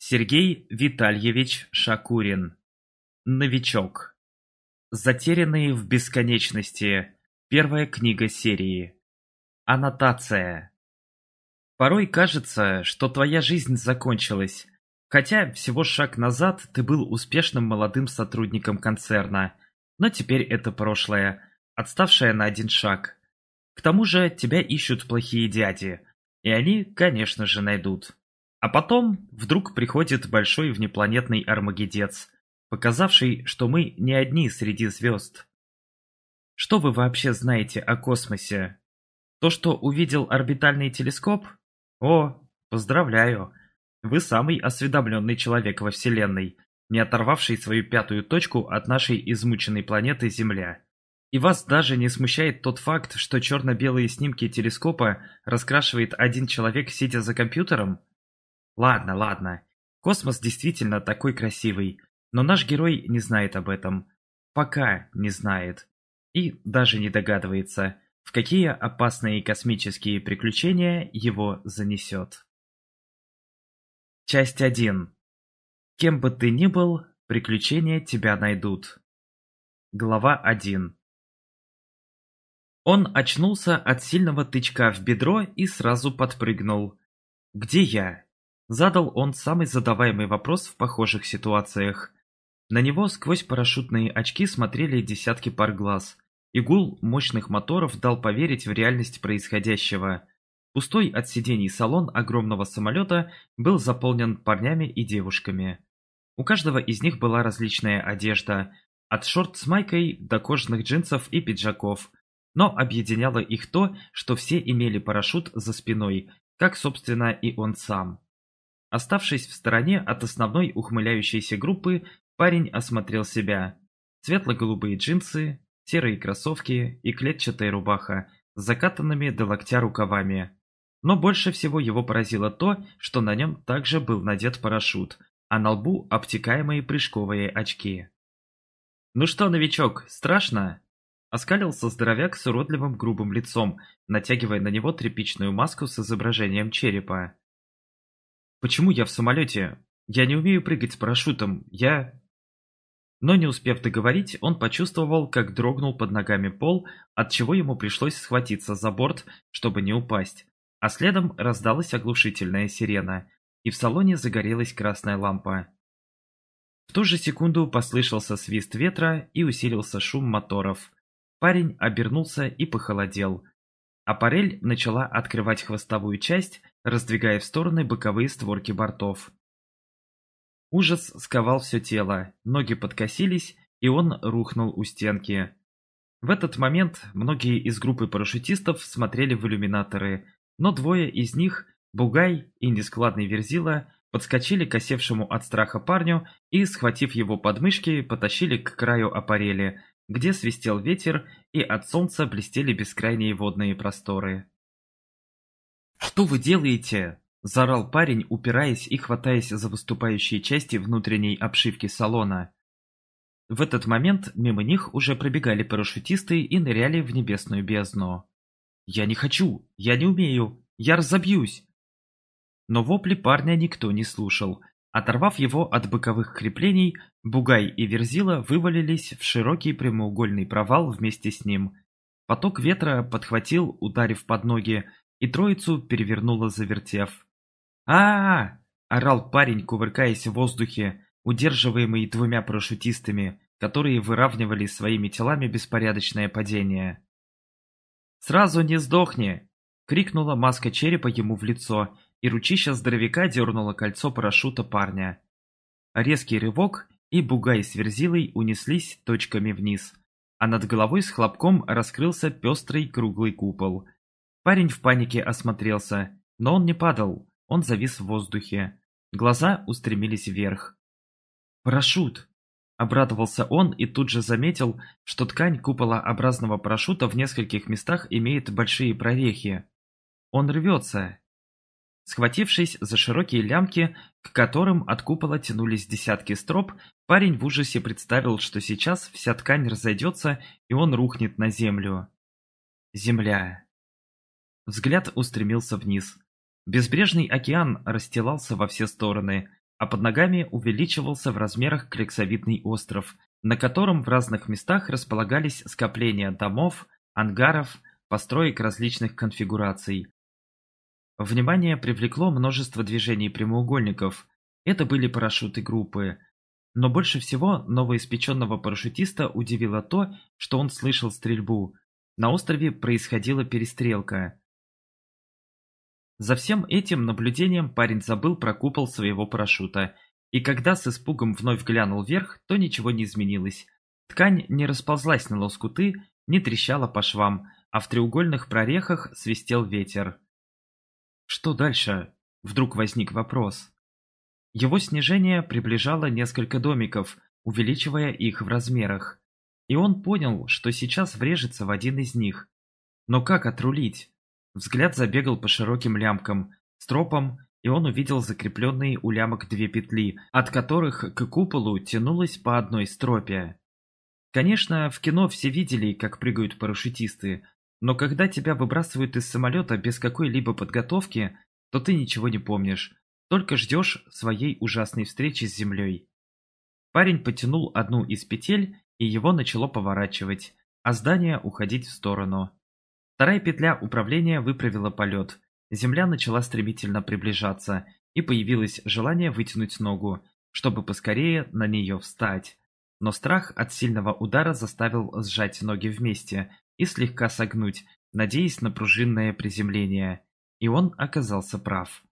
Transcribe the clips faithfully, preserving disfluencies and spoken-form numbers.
Сергей Витальевич Шакурин. Новичок. Затерянные в бесконечности. Первая книга серии. Аннотация. Порой кажется, что твоя жизнь закончилась, хотя всего шаг назад ты был успешным молодым сотрудником концерна, но теперь это прошлое, отставшее на один шаг. К тому же тебя ищут плохие дяди, и они, конечно же, найдут. А потом вдруг приходит большой внепланетный армагеддец, показавший, что мы не одни среди звезд. Что вы вообще знаете о космосе? То, что увидел орбитальный телескоп? О, поздравляю! Вы самый осведомленный человек во Вселенной, не оторвавший свою пятую точку от нашей измученной планеты Земля. И вас даже не смущает тот факт, что черно-белые снимки телескопа раскрашивает один человек, сидя за компьютером? Ладно, ладно. Космос действительно такой красивый, но наш герой не знает об этом. Пока не знает. И даже не догадывается, в какие опасные космические приключения его занесет. Часть один. Кем бы ты ни был, приключения тебя найдут. Глава один. Он очнулся от сильного тычка в бедро и сразу подпрыгнул. «Где я?» Задал он самый задаваемый вопрос в похожих ситуациях. На него сквозь парашютные очки смотрели десятки пар глаз, и гул мощных моторов дал поверить в реальность происходящего. Пустой от сидений салон огромного самолета был заполнен парнями и девушками. У каждого из них была различная одежда, от шорт с майкой до кожаных джинсов и пиджаков, но объединяло их то, что все имели парашют за спиной, как, собственно, и он сам. Оставшись в стороне от основной ухмыляющейся группы, парень осмотрел себя. Светло-голубые джинсы, серые кроссовки и клетчатая рубаха с закатанными до локтя рукавами. Но больше всего его поразило то, что на нем также был надет парашют, а на лбу обтекаемые прыжковые очки. «Ну что, новичок, страшно?» Оскалился здоровяк с уродливым грубым лицом, натягивая на него тряпичную маску с изображением черепа. «Почему я в самолете? Я не умею прыгать с парашютом, я...» Но не успев договорить, он почувствовал, как дрогнул под ногами пол, отчего ему пришлось схватиться за борт, чтобы не упасть, а следом раздалась оглушительная сирена, и в салоне загорелась красная лампа. В ту же секунду послышался свист ветра и усилился шум моторов. Парень обернулся и похолодел. Аппарель начала открывать хвостовую часть, раздвигая в стороны боковые створки бортов. Ужас сковал все тело, ноги подкосились, и он рухнул у стенки. В этот момент многие из группы парашютистов смотрели в иллюминаторы, но двое из них, Бугай и нескладный Верзила, подскочили к осевшему от страха парню и, схватив его подмышки, потащили к краю аппарели, где свистел ветер и от солнца блестели бескрайние водные просторы. «Что вы делаете?» – заорал парень, упираясь и хватаясь за выступающие части внутренней обшивки салона. В этот момент мимо них уже пробегали парашютисты и ныряли в небесную бездну. «Я не хочу! Я не умею! Я разобьюсь!» Но вопли парня никто не слушал. Оторвав его от боковых креплений, Бугай и Верзила вывалились в широкий прямоугольный провал вместе с ним. Поток ветра подхватил, ударив под ноги, и троицу перевернуло, завертев. а, -а, -а орал парень, кувыркаясь в воздухе, удерживаемый двумя парашютистами, которые выравнивали своими телами беспорядочное падение. «Сразу не сдохни!» — крикнула маска черепа ему в лицо, и ручища здоровяка дернуло кольцо парашюта парня. Резкий рывок, и Бугай с Верзилой унеслись точками вниз, а над головой с хлопком раскрылся пестрый круглый купол. Парень в панике осмотрелся, но он не падал, он завис в воздухе. Глаза устремились вверх. «Парашют!» — обрадовался он и тут же заметил, что ткань куполообразного парашюта в нескольких местах имеет большие прорехи. Он рвется. Схватившись за широкие лямки, к которым от купола тянулись десятки строп, парень в ужасе представил, что сейчас вся ткань разойдется и он рухнет на землю. Земля. Взгляд устремился вниз. Безбрежный океан расстилался во все стороны, а под ногами увеличивался в размерах клексовидный остров, на котором в разных местах располагались скопления домов, ангаров, построек различных конфигураций. Внимание привлекло множество движений прямоугольников. Это были парашюты группы. Но больше всего новоиспеченного парашютиста удивило то, что он слышал стрельбу. На острове происходила перестрелка. За всем этим наблюдением парень забыл про купол своего парашюта, и когда с испугом вновь глянул вверх, то ничего не изменилось. Ткань не расползлась на лоскуты, не трещала по швам, а в треугольных прорехах свистел ветер. Что дальше? Вдруг возник вопрос. Его снижение приближало несколько домиков, увеличивая их в размерах. И он понял, что сейчас врежется в один из них. Но как отрулить? Взгляд забегал по широким лямкам, стропам, и он увидел закрепленные у лямок две петли, от которых к куполу тянулась по одной стропе. Конечно, в кино все видели, как прыгают парашютисты, но когда тебя выбрасывают из самолета без какой-либо подготовки, то ты ничего не помнишь, только ждешь своей ужасной встречи с землей. Парень потянул одну из петель, и его начало поворачивать, а здание уходить в сторону. Вторая петля управления выправила полет, земля начала стремительно приближаться, и появилось желание вытянуть ногу, чтобы поскорее на нее встать. Но страх от сильного удара заставил сжать ноги вместе и слегка согнуть, надеясь на пружинное приземление. И он оказался прав.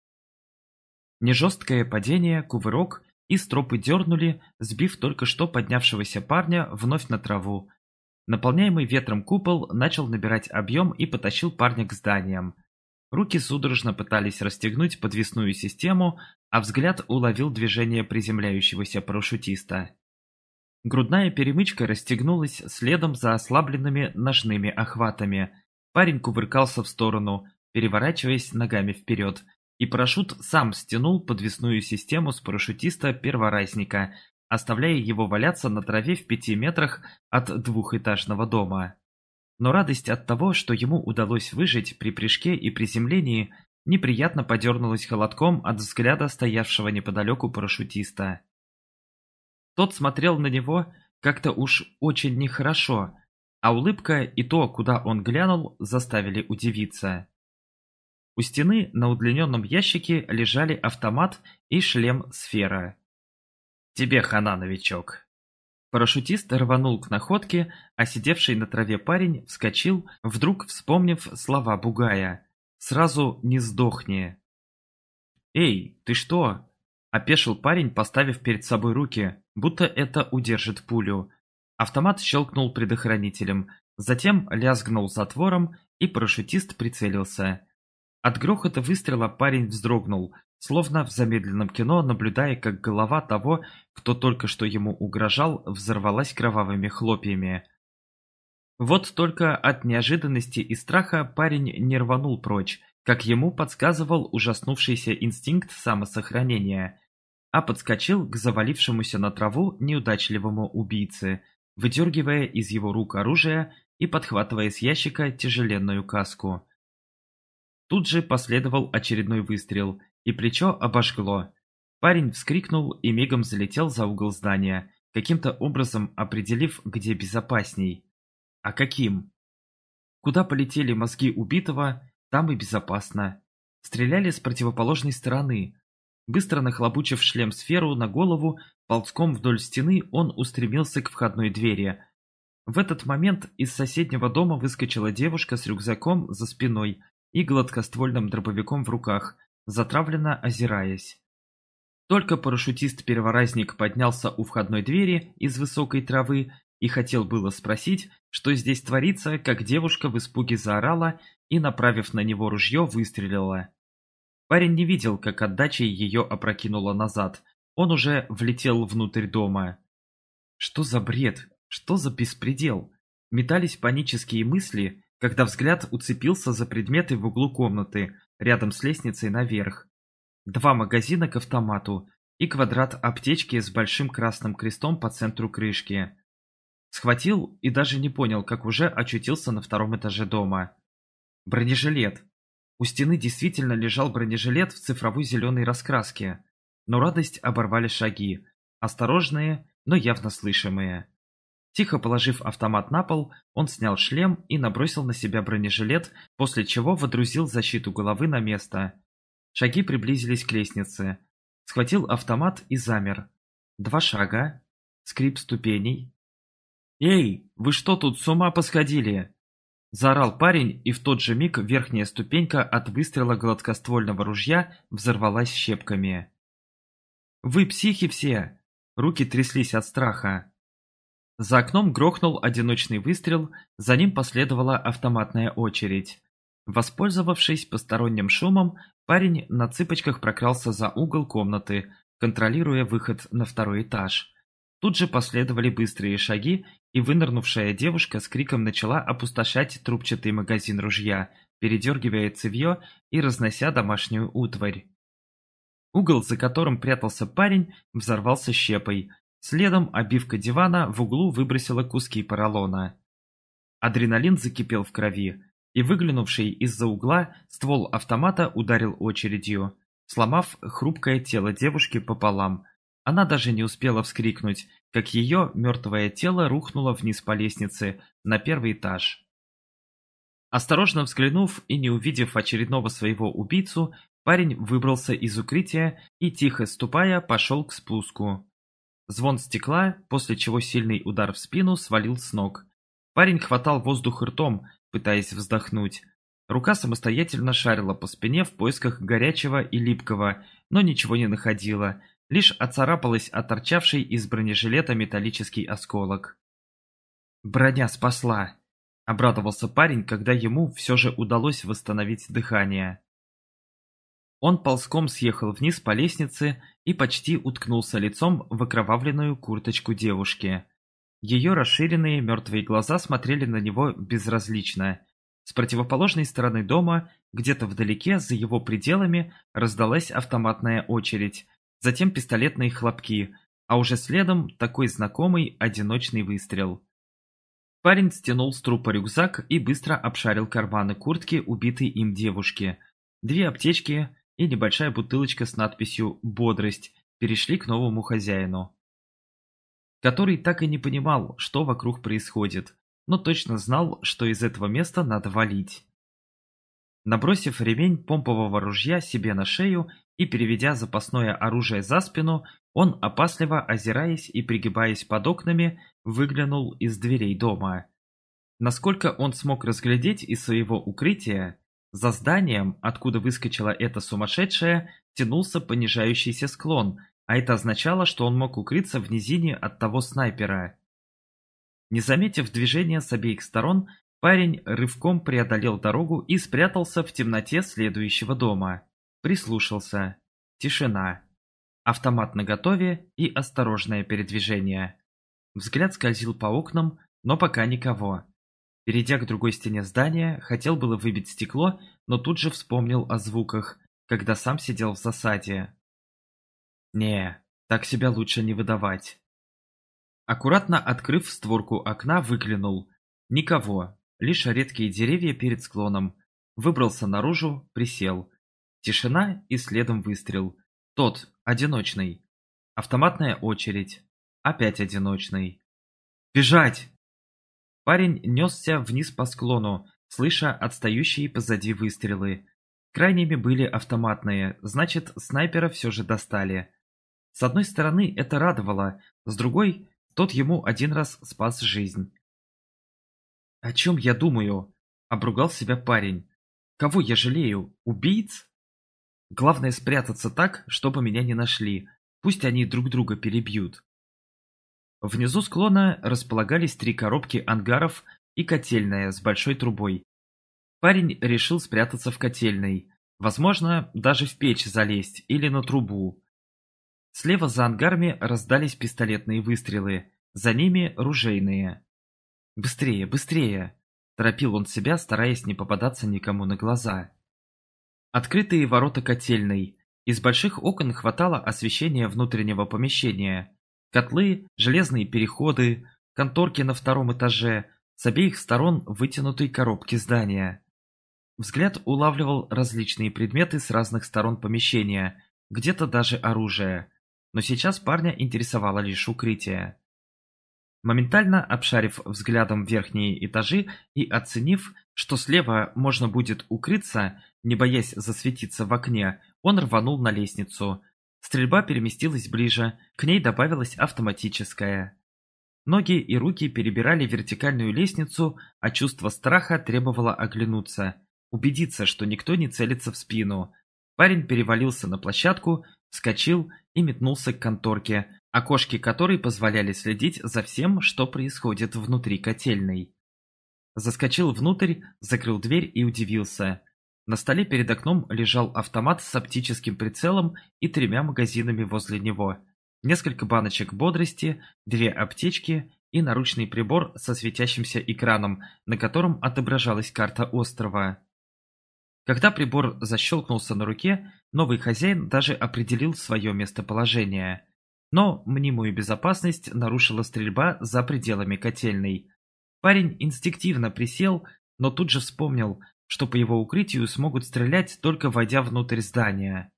Нежесткое падение, кувырок, и стропы дернули, сбив только что поднявшегося парня вновь на траву. Наполняемый ветром купол начал набирать объем и потащил парня к зданиям. Руки судорожно пытались расстегнуть подвесную систему, а взгляд уловил движение приземляющегося парашютиста. Грудная перемычка расстегнулась следом за ослабленными ножными охватами. Парень кувыркался в сторону, переворачиваясь ногами вперед, и парашют сам стянул подвесную систему с парашютиста-перворазника, оставляя его валяться на траве в пяти метрах от двухэтажного дома. Но радость от того, что ему удалось выжить при прыжке и приземлении, неприятно подернулась холодком от взгляда стоявшего неподалеку парашютиста. Тот смотрел на него как-то уж очень нехорошо, а улыбка и то, куда он глянул, заставили удивиться. У стены на удлиненном ящике лежали автомат и шлем-сфера. «Тебе хана, новичок!» Парашютист рванул к находке, а сидевший на траве парень вскочил, вдруг вспомнив слова Бугая. «Сразу не сдохни!» «Эй, ты что?» – опешил парень, поставив перед собой руки, будто это удержит пулю. Автомат щелкнул предохранителем, затем лязгнул затвором, и парашютист прицелился. От грохота выстрела парень вздрогнул, словно в замедленном кино, наблюдая, как голова того, кто только что ему угрожал, взорвалась кровавыми хлопьями. Вот только от неожиданности и страха парень не рванул прочь, как ему подсказывал ужаснувшийся инстинкт самосохранения, а подскочил к завалившемуся на траву неудачливому убийце, выдергивая из его рук оружие и подхватывая с ящика тяжеленную каску. Тут же последовал очередной выстрел, и плечо обожгло. Парень вскрикнул и мигом залетел за угол здания, каким-то образом определив, где безопасней. А каким? Куда полетели мозги убитого, там и безопасно. Стреляли с противоположной стороны. Быстро нахлобучив шлем-сферу на голову, ползком вдоль стены он устремился к входной двери. В этот момент из соседнего дома выскочила девушка с рюкзаком за спиной и гладкоствольным дробовиком в руках, затравленно озираясь. Только парашютист-перворазник поднялся у входной двери из высокой травы и хотел было спросить, что здесь творится, как девушка в испуге заорала и, направив на него ружье, выстрелила. Парень не видел, как отдачей ее опрокинуло назад. Он уже влетел внутрь дома. Что за бред? Что за беспредел? Метались панические мысли, когда взгляд уцепился за предметы в углу комнаты, рядом с лестницей наверх. Два магазина к автомату и квадрат аптечки с большим красным крестом по центру крышки. Схватил и даже не понял, как уже очутился на втором этаже дома. Бронежилет. У стены действительно лежал бронежилет в цифровой зеленой раскраске. но радость оборвали шаги, осторожные, но явно слышимые. Тихо положив автомат на пол, он снял шлем и набросил на себя бронежилет, после чего водрузил защиту головы на место. Шаги приблизились к лестнице. Схватил автомат и замер. Два шага. Скрип ступеней. «Эй, вы что тут с ума посходили?» Заорал парень, и в тот же миг верхняя ступенька от выстрела гладкоствольного ружья взорвалась щепками. «Вы психи все!» Руки тряслись от страха. За окном грохнул одиночный выстрел, за ним последовала автоматная очередь. Воспользовавшись посторонним шумом, парень на цыпочках прокрался за угол комнаты, контролируя выход на второй этаж. Тут же последовали быстрые шаги, и вынырнувшая девушка с криком начала опустошать трубчатый магазин ружья, передергивая цевьё и разнося домашнюю утварь. Угол, за которым прятался парень, взорвался щепой. Следом обивка дивана в углу выбросила куски поролона. Адреналин закипел в крови, и выглянувший из-за угла ствол автомата ударил очередью, сломав хрупкое тело девушки пополам. Она даже не успела вскрикнуть, как ее мертвое тело рухнуло вниз по лестнице на первый этаж. Осторожно взглянув и не увидев очередного своего убийцу, парень выбрался из укрытия и, тихо ступая, пошел к спуску. Звон стекла, после чего сильный удар в спину свалил с ног. Парень хватал воздух ртом, пытаясь вздохнуть. Рука самостоятельно шарила по спине в поисках горячего и липкого, но ничего не находила, лишь оцарапалась от торчавшей из бронежилета металлический осколок. «Броня спасла!» — обрадовался парень, когда ему все же удалось восстановить дыхание. Он ползком съехал вниз по лестнице и почти уткнулся лицом в окровавленную курточку девушки. Ее расширенные мертвые глаза смотрели на него безразлично. С противоположной стороны дома, где-то вдалеке, за его пределами, раздалась автоматная очередь, затем пистолетные хлопки, а уже следом такой знакомый одиночный выстрел. Парень стянул с трупа рюкзак и быстро обшарил карманы куртки убитой им девушки. Две аптечки и небольшая бутылочка с надписью «Бодрость» перешли к новому хозяину, который так и не понимал, что вокруг происходит, но точно знал, что из этого места надо валить. Набросив ремень помпового ружья себе на шею и переведя запасное оружие за спину, он, опасливо озираясь и пригибаясь под окнами, выглянул из дверей дома. Насколько он смог разглядеть из своего укрытия, за зданием, откуда выскочила эта сумасшедшая, тянулся понижающийся склон, а это означало, что он мог укрыться в низине от того снайпера. Не заметив движения с обеих сторон, парень рывком преодолел дорогу и спрятался в темноте следующего дома. Прислушался. Тишина. Автомат наготове и осторожное передвижение. Взгляд скользил по окнам, но пока никого. Перейдя к другой стене здания, хотел было выбить стекло, но тут же вспомнил о звуках, когда сам сидел в засаде. Не, так себя лучше не выдавать. Аккуратно открыв створку окна, выглянул. Никого, лишь редкие деревья перед склоном. Выбрался наружу, присел. Тишина и следом выстрел. Тот, одиночный. Автоматная очередь. Опять одиночный. «Бежать!» Парень несся вниз по склону, слыша отстающие позади выстрелы. Крайними были автоматные, значит, снайпера все же достали. С одной стороны, это радовало, с другой, тот ему один раз спас жизнь. «О чем я думаю?» – обругал себя парень. «Кого я жалею? Убийц? Главное спрятаться так, чтобы меня не нашли. Пусть они друг друга перебьют». Внизу склона располагались три коробки ангаров и котельная с большой трубой. Парень решил спрятаться в котельной, возможно, даже в печь залезть или на трубу. Слева за ангарами раздались пистолетные выстрелы, за ними ружейные. «Быстрее, быстрее!» – торопил он себя, стараясь не попадаться никому на глаза. Открытые ворота котельной. Из больших окон хватало освещения внутреннего помещения. Котлы, железные переходы, конторки на втором этаже, с обеих сторон вытянутые коробки здания. Взгляд улавливал различные предметы с разных сторон помещения, где-то даже оружие. Но сейчас парня интересовало лишь укрытие. Моментально обшарив взглядом верхние этажи и оценив, что слева можно будет укрыться, не боясь засветиться в окне, он рванул на лестницу. Стрельба переместилась ближе, к ней добавилась автоматическая. Ноги и руки перебирали вертикальную лестницу, а чувство страха требовало оглянуться, убедиться, что никто не целится в спину. Парень перевалился на площадку, вскочил и метнулся к конторке, окошки которой позволяли следить за всем, что происходит внутри котельной. Заскочил внутрь, закрыл дверь и удивился. На столе перед окном лежал автомат с оптическим прицелом и тремя магазинами возле него, несколько баночек бодрости, две аптечки и наручный прибор со светящимся экраном, на котором отображалась карта острова. Когда прибор защелкнулся на руке, новый хозяин даже определил свое местоположение. Но мнимую безопасность нарушила стрельба за пределами котельной. Парень инстинктивно присел, но тут же вспомнил, что по его укрытию смогут стрелять, только войдя внутрь здания.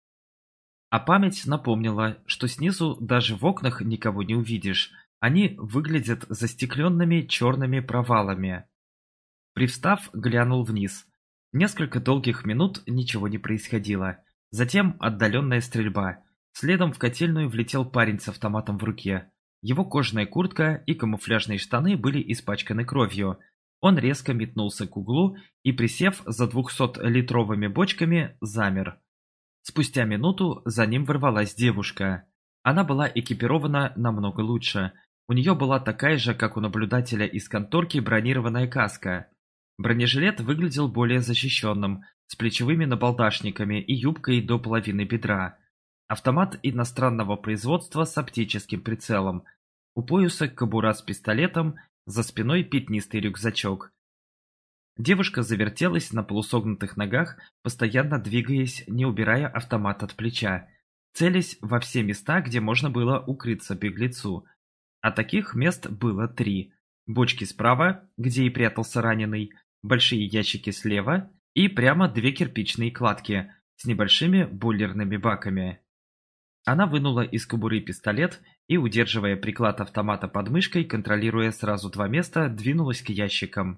А память напомнила, что снизу даже в окнах никого не увидишь, они выглядят застекленными черными провалами. Привстав, глянул вниз. Несколько долгих минут ничего не происходило. Затем отдаленная стрельба. Следом в котельную влетел парень с автоматом в руке. Его кожаная куртка и камуфляжные штаны были испачканы кровью. Он резко метнулся к углу и, присев за двухсотлитровыми бочками, замер. Спустя минуту за ним ворвалась девушка. Она была экипирована намного лучше. У нее была такая же, как у наблюдателя из конторки, бронированная каска. Бронежилет выглядел более защищенным, с плечевыми набалдашниками и юбкой до половины бедра. Автомат иностранного производства с оптическим прицелом. У пояса кобура с пистолетом, за спиной пятнистый рюкзачок. Девушка завертелась на полусогнутых ногах, постоянно двигаясь, не убирая автомат от плеча, целясь во все места, где можно было укрыться беглецу. А таких мест было три. Бочки справа, где и прятался раненый, большие ящики слева и прямо две кирпичные кладки с небольшими бойлерными баками. Она вынула из кобуры пистолет и, удерживая приклад автомата под мышкой, контролируя сразу два места, двинулась к ящикам.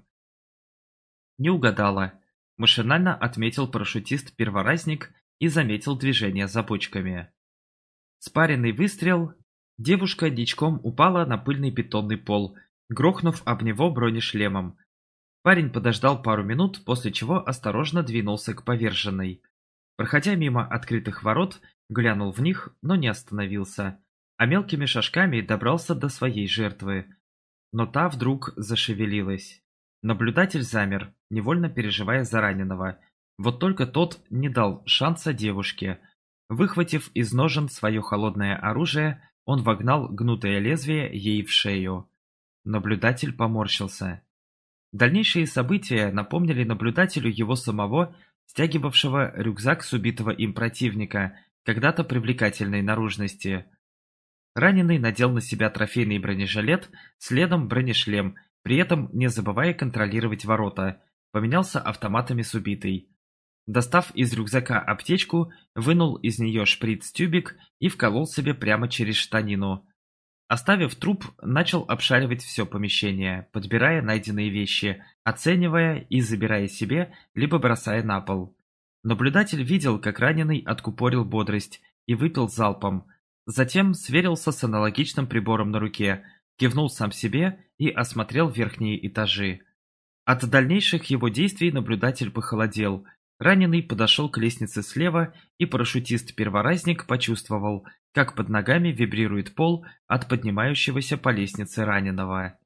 Не угадала. Машинально отметил парашютист-перворазник и заметил движение за бочками. Спаренный выстрел. Девушка ничком упала на пыльный бетонный пол, грохнув об него бронешлемом. Парень подождал пару минут, после чего осторожно двинулся к поверженной. Проходя мимо открытых ворот, глянул в них, но не остановился, а мелкими шажками добрался до своей жертвы. Но та вдруг зашевелилась. Наблюдатель замер, невольно переживая за раненого. Вот только тот не дал шанса девушке. Выхватив из ножен свое холодное оружие, он вогнал гнутое лезвие ей в шею. Наблюдатель поморщился. Дальнейшие события напомнили наблюдателю его самого, стягивавшего рюкзак с убитого им противника, когда-то привлекательной наружности. Раненый надел на себя трофейный бронежилет, следом бронешлем, при этом не забывая контролировать ворота, поменялся автоматами с убитой. Достав из рюкзака аптечку, вынул из нее шприц-тюбик и вколол себе прямо через штанину. Оставив труп, начал обшаривать все помещение, подбирая найденные вещи, оценивая и забирая себе, либо бросая на пол. Наблюдатель видел, как раненый откупорил бодрость и выпил залпом. Затем сверился с аналогичным прибором на руке, кивнул сам себе и осмотрел верхние этажи. От дальнейших его действий наблюдатель похолодел. Раненый подошел к лестнице слева, и парашютист-перворазник почувствовал, как под ногами вибрирует пол от поднимающегося по лестнице раненого.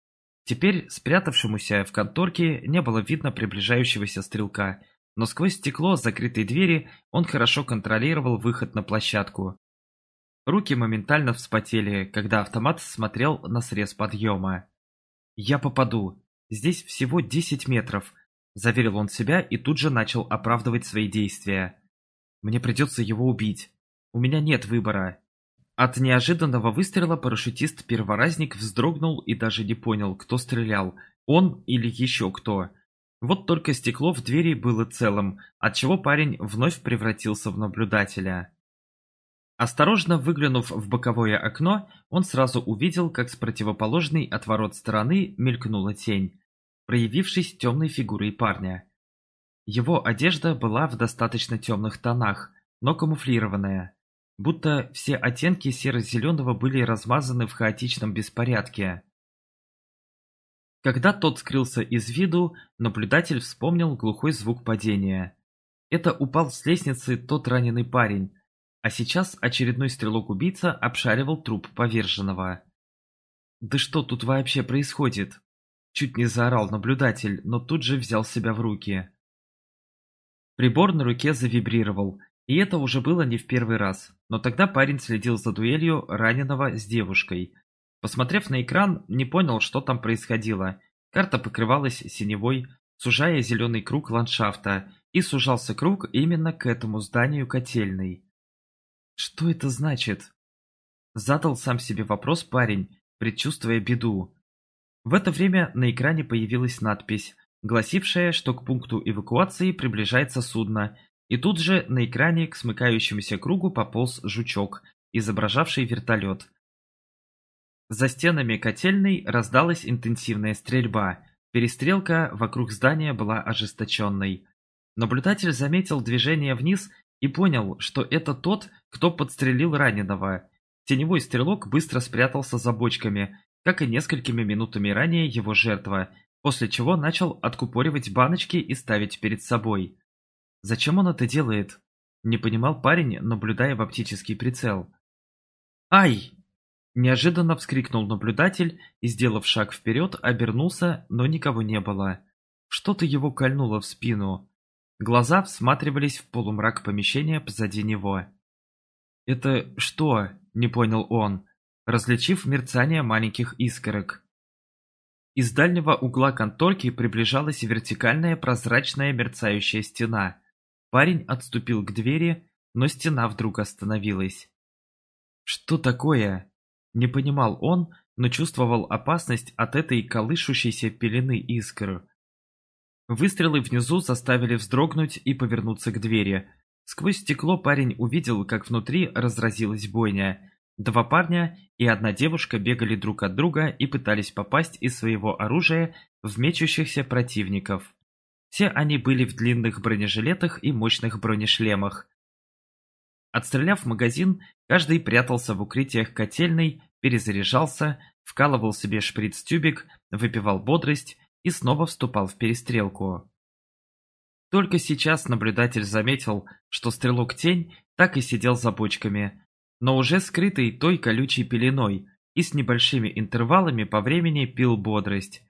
Теперь спрятавшемуся в конторке не было видно приближающегося стрелка, но сквозь стекло закрытой двери он хорошо контролировал выход на площадку. Руки моментально вспотели, когда автомат смотрел на срез подъема. «Я попаду. Здесь всего десять метров», — заверил он себя и тут же начал оправдывать свои действия. «Мне придется его убить. У меня нет выбора». От неожиданного выстрела парашютист-перворазник вздрогнул и даже не понял, кто стрелял, он или еще кто. Вот только стекло в двери было целым, отчего парень вновь превратился в наблюдателя. Осторожно выглянув в боковое окно, он сразу увидел, как с противоположной от ворот стороны мелькнула тень, проявившись темной фигурой парня. Его одежда была в достаточно темных тонах, но камуфлированная, будто все оттенки серо-зеленого были размазаны в хаотичном беспорядке. Когда тот скрылся из виду, наблюдатель вспомнил глухой звук падения. Это упал с лестницы тот раненый парень, а сейчас очередной стрелок-убийца обшаривал труп поверженного. «Да что тут вообще происходит?» Чуть не заорал наблюдатель, но тут же взял себя в руки. Прибор на руке завибрировал, и это уже было не в первый раз, но тогда парень следил за дуэлью раненого с девушкой. Посмотрев на экран, не понял, что там происходило. Карта покрывалась синевой, сужая зеленый круг ландшафта, и сужался круг именно к этому зданию котельной. «Что это значит?» Задал сам себе вопрос парень, предчувствуя беду. В это время на экране появилась надпись, гласившая, что к пункту эвакуации приближается судно, и тут же на экране к смыкающемуся кругу пополз жучок, изображавший вертолет. За стенами котельной раздалась интенсивная стрельба, перестрелка вокруг здания была ожесточенной. Наблюдатель заметил движение вниз и понял, что это тот, кто подстрелил раненого. Теневой стрелок быстро спрятался за бочками, как и несколькими минутами ранее его жертва, после чего начал откупоривать баночки и ставить перед собой. Зачем он это делает? Не понимал парень, наблюдая в оптический прицел. «Ай!» Неожиданно вскрикнул наблюдатель и, сделав шаг вперед, обернулся, но никого не было. Что-то его кольнуло в спину. Глаза всматривались в полумрак помещения позади него. «Это что?» – не понял он, различив мерцание маленьких искорок. Из дальнего угла конторки приближалась вертикальная прозрачная мерцающая стена. Парень отступил к двери, но стена вдруг остановилась. «Что такое?» – не понимал он, но чувствовал опасность от этой колышущейся пелены искр. Выстрелы внизу заставили вздрогнуть и повернуться к двери. Сквозь стекло парень увидел, как внутри разразилась бойня. Два парня и одна девушка бегали друг от друга и пытались попасть из своего оружия в мечущихся противников. Все они были в длинных бронежилетах и мощных бронешлемах. Отстреляв магазин, каждый прятался в укрытиях котельной, перезаряжался, вкалывал себе шприц-тюбик, выпивал бодрость и снова вступал в перестрелку. Только сейчас наблюдатель заметил, что стрелок-тень так и сидел за бочками, но уже скрытый той колючей пеленой и с небольшими интервалами по времени пил бодрость.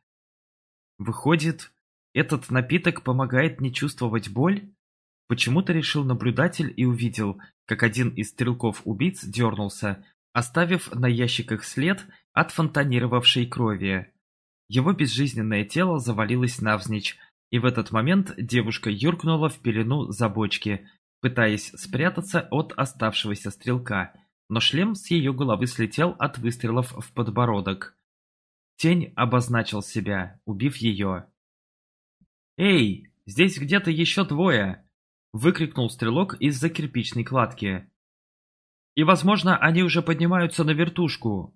Выходит, этот напиток помогает не чувствовать боль? Почему-то решил наблюдатель и увидел, как один из стрелков-убийц дернулся, оставив на ящиках след от фонтанировавшей крови. Его безжизненное тело завалилось навзничь, и в этот момент девушка юркнула в пелену за бочки, пытаясь спрятаться от оставшегося стрелка, но шлем с ее головы слетел от выстрелов в подбородок. Тень обозначил себя, убив ее. «Эй, здесь где-то еще двое!» — выкрикнул стрелок из-за кирпичной кладки. «И, возможно, они уже поднимаются на вертушку».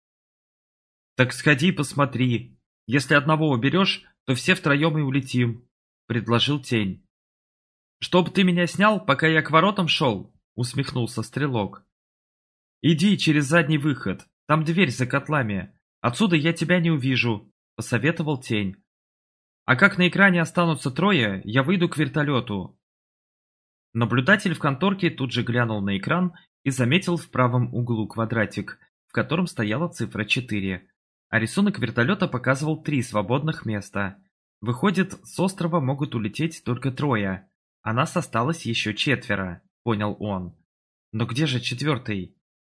«Так сходи посмотри. Если одного уберешь, то все втроем и улетим», — предложил тень. «Чтоб ты меня снял, пока я к воротам шел?» — усмехнулся стрелок. «Иди через задний выход, там дверь за котлами. Отсюда я тебя не увижу», — посоветовал тень. «А как на экране останутся трое, я выйду к вертолету». Наблюдатель в конторке тут же глянул на экран и заметил в правом углу квадратик, в котором стояла цифра четыре. А рисунок вертолета показывал три свободных места. Выходит, с острова могут улететь только трое, а нас осталось еще четверо, понял он. Но где же четвертый?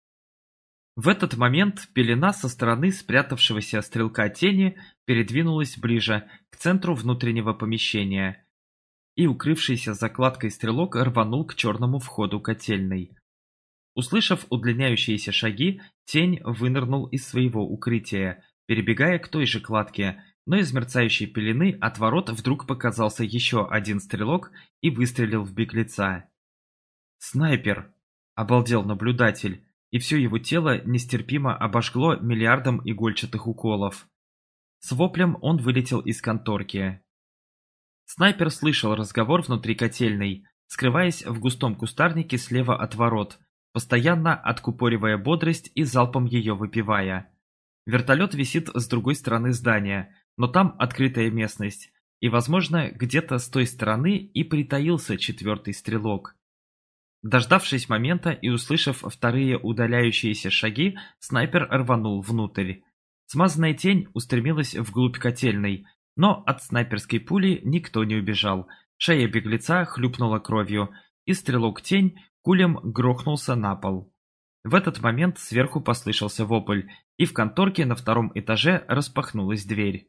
В этот момент пелена со стороны спрятавшегося стрелка тени передвинулась ближе к центру внутреннего помещения, и укрывшийся закладкой стрелок рванул к черному входу котельной. Услышав удлиняющиеся шаги, тень вынырнул из своего укрытия, перебегая к той же кладке, но из мерцающей пелены от ворот вдруг показался еще один стрелок и выстрелил в беглеца. «Снайпер!» Обалдел наблюдатель, и все его тело нестерпимо обожгло миллиардом игольчатых уколов. С воплем он вылетел из конторки. Снайпер слышал разговор внутри котельной, скрываясь в густом кустарнике слева от ворот, постоянно откупоривая бодрость и залпом ее выпивая. Вертолет висит с другой стороны здания, но там открытая местность, и, возможно, где-то с той стороны и притаился четвертый стрелок. Дождавшись момента и услышав вторые удаляющиеся шаги, снайпер рванул внутрь. Смазанная тень устремилась вглубь котельной, но от снайперской пули никто не убежал. Шея беглеца хлюпнула кровью, и стрелок-тень кулем грохнулся на пол. В этот момент сверху послышался вопль, и в конторке на втором этаже распахнулась дверь.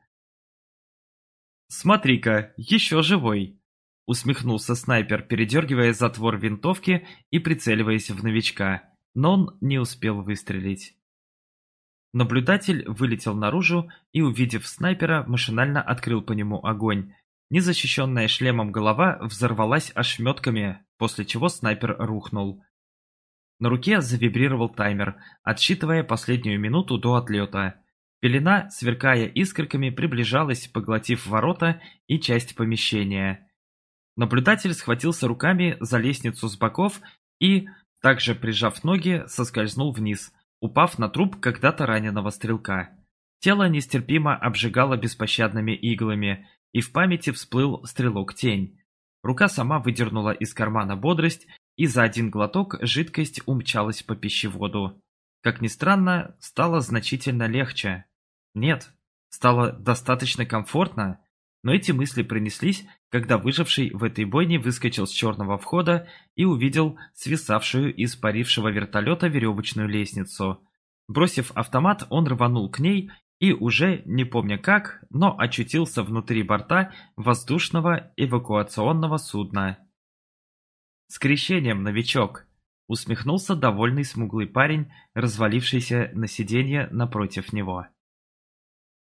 «Смотри-ка, еще живой!» — усмехнулся снайпер, передергивая затвор винтовки и прицеливаясь в новичка, но он не успел выстрелить. Наблюдатель вылетел наружу и, увидев снайпера, машинально открыл по нему огонь. Незащищенная шлемом голова взорвалась ошметками, после чего снайпер рухнул. На руке завибрировал таймер, отсчитывая последнюю минуту до отлета. Пелена, сверкая искорками, приближалась, поглотив ворота и часть помещения. Наблюдатель схватился руками за лестницу с боков и, также прижав ноги, соскользнул вниз, упав на труп когда-то раненого стрелка. Тело нестерпимо обжигало беспощадными иглами, и в памяти всплыл стрелок-тень. Рука сама выдернула из кармана бодрость, и за один глоток жидкость умчалась по пищеводу. Как ни странно, стало значительно легче. Нет, стало достаточно комфортно, но эти мысли пронеслись, когда выживший в этой бойне выскочил с черного входа и увидел свисавшую из парившего вертолета веревочную лестницу. Бросив автомат, он рванул к ней и уже, не помня как, но очутился внутри борта воздушного эвакуационного судна. «С крещением, новичок!» — усмехнулся довольный смуглый парень, развалившийся на сиденье напротив него.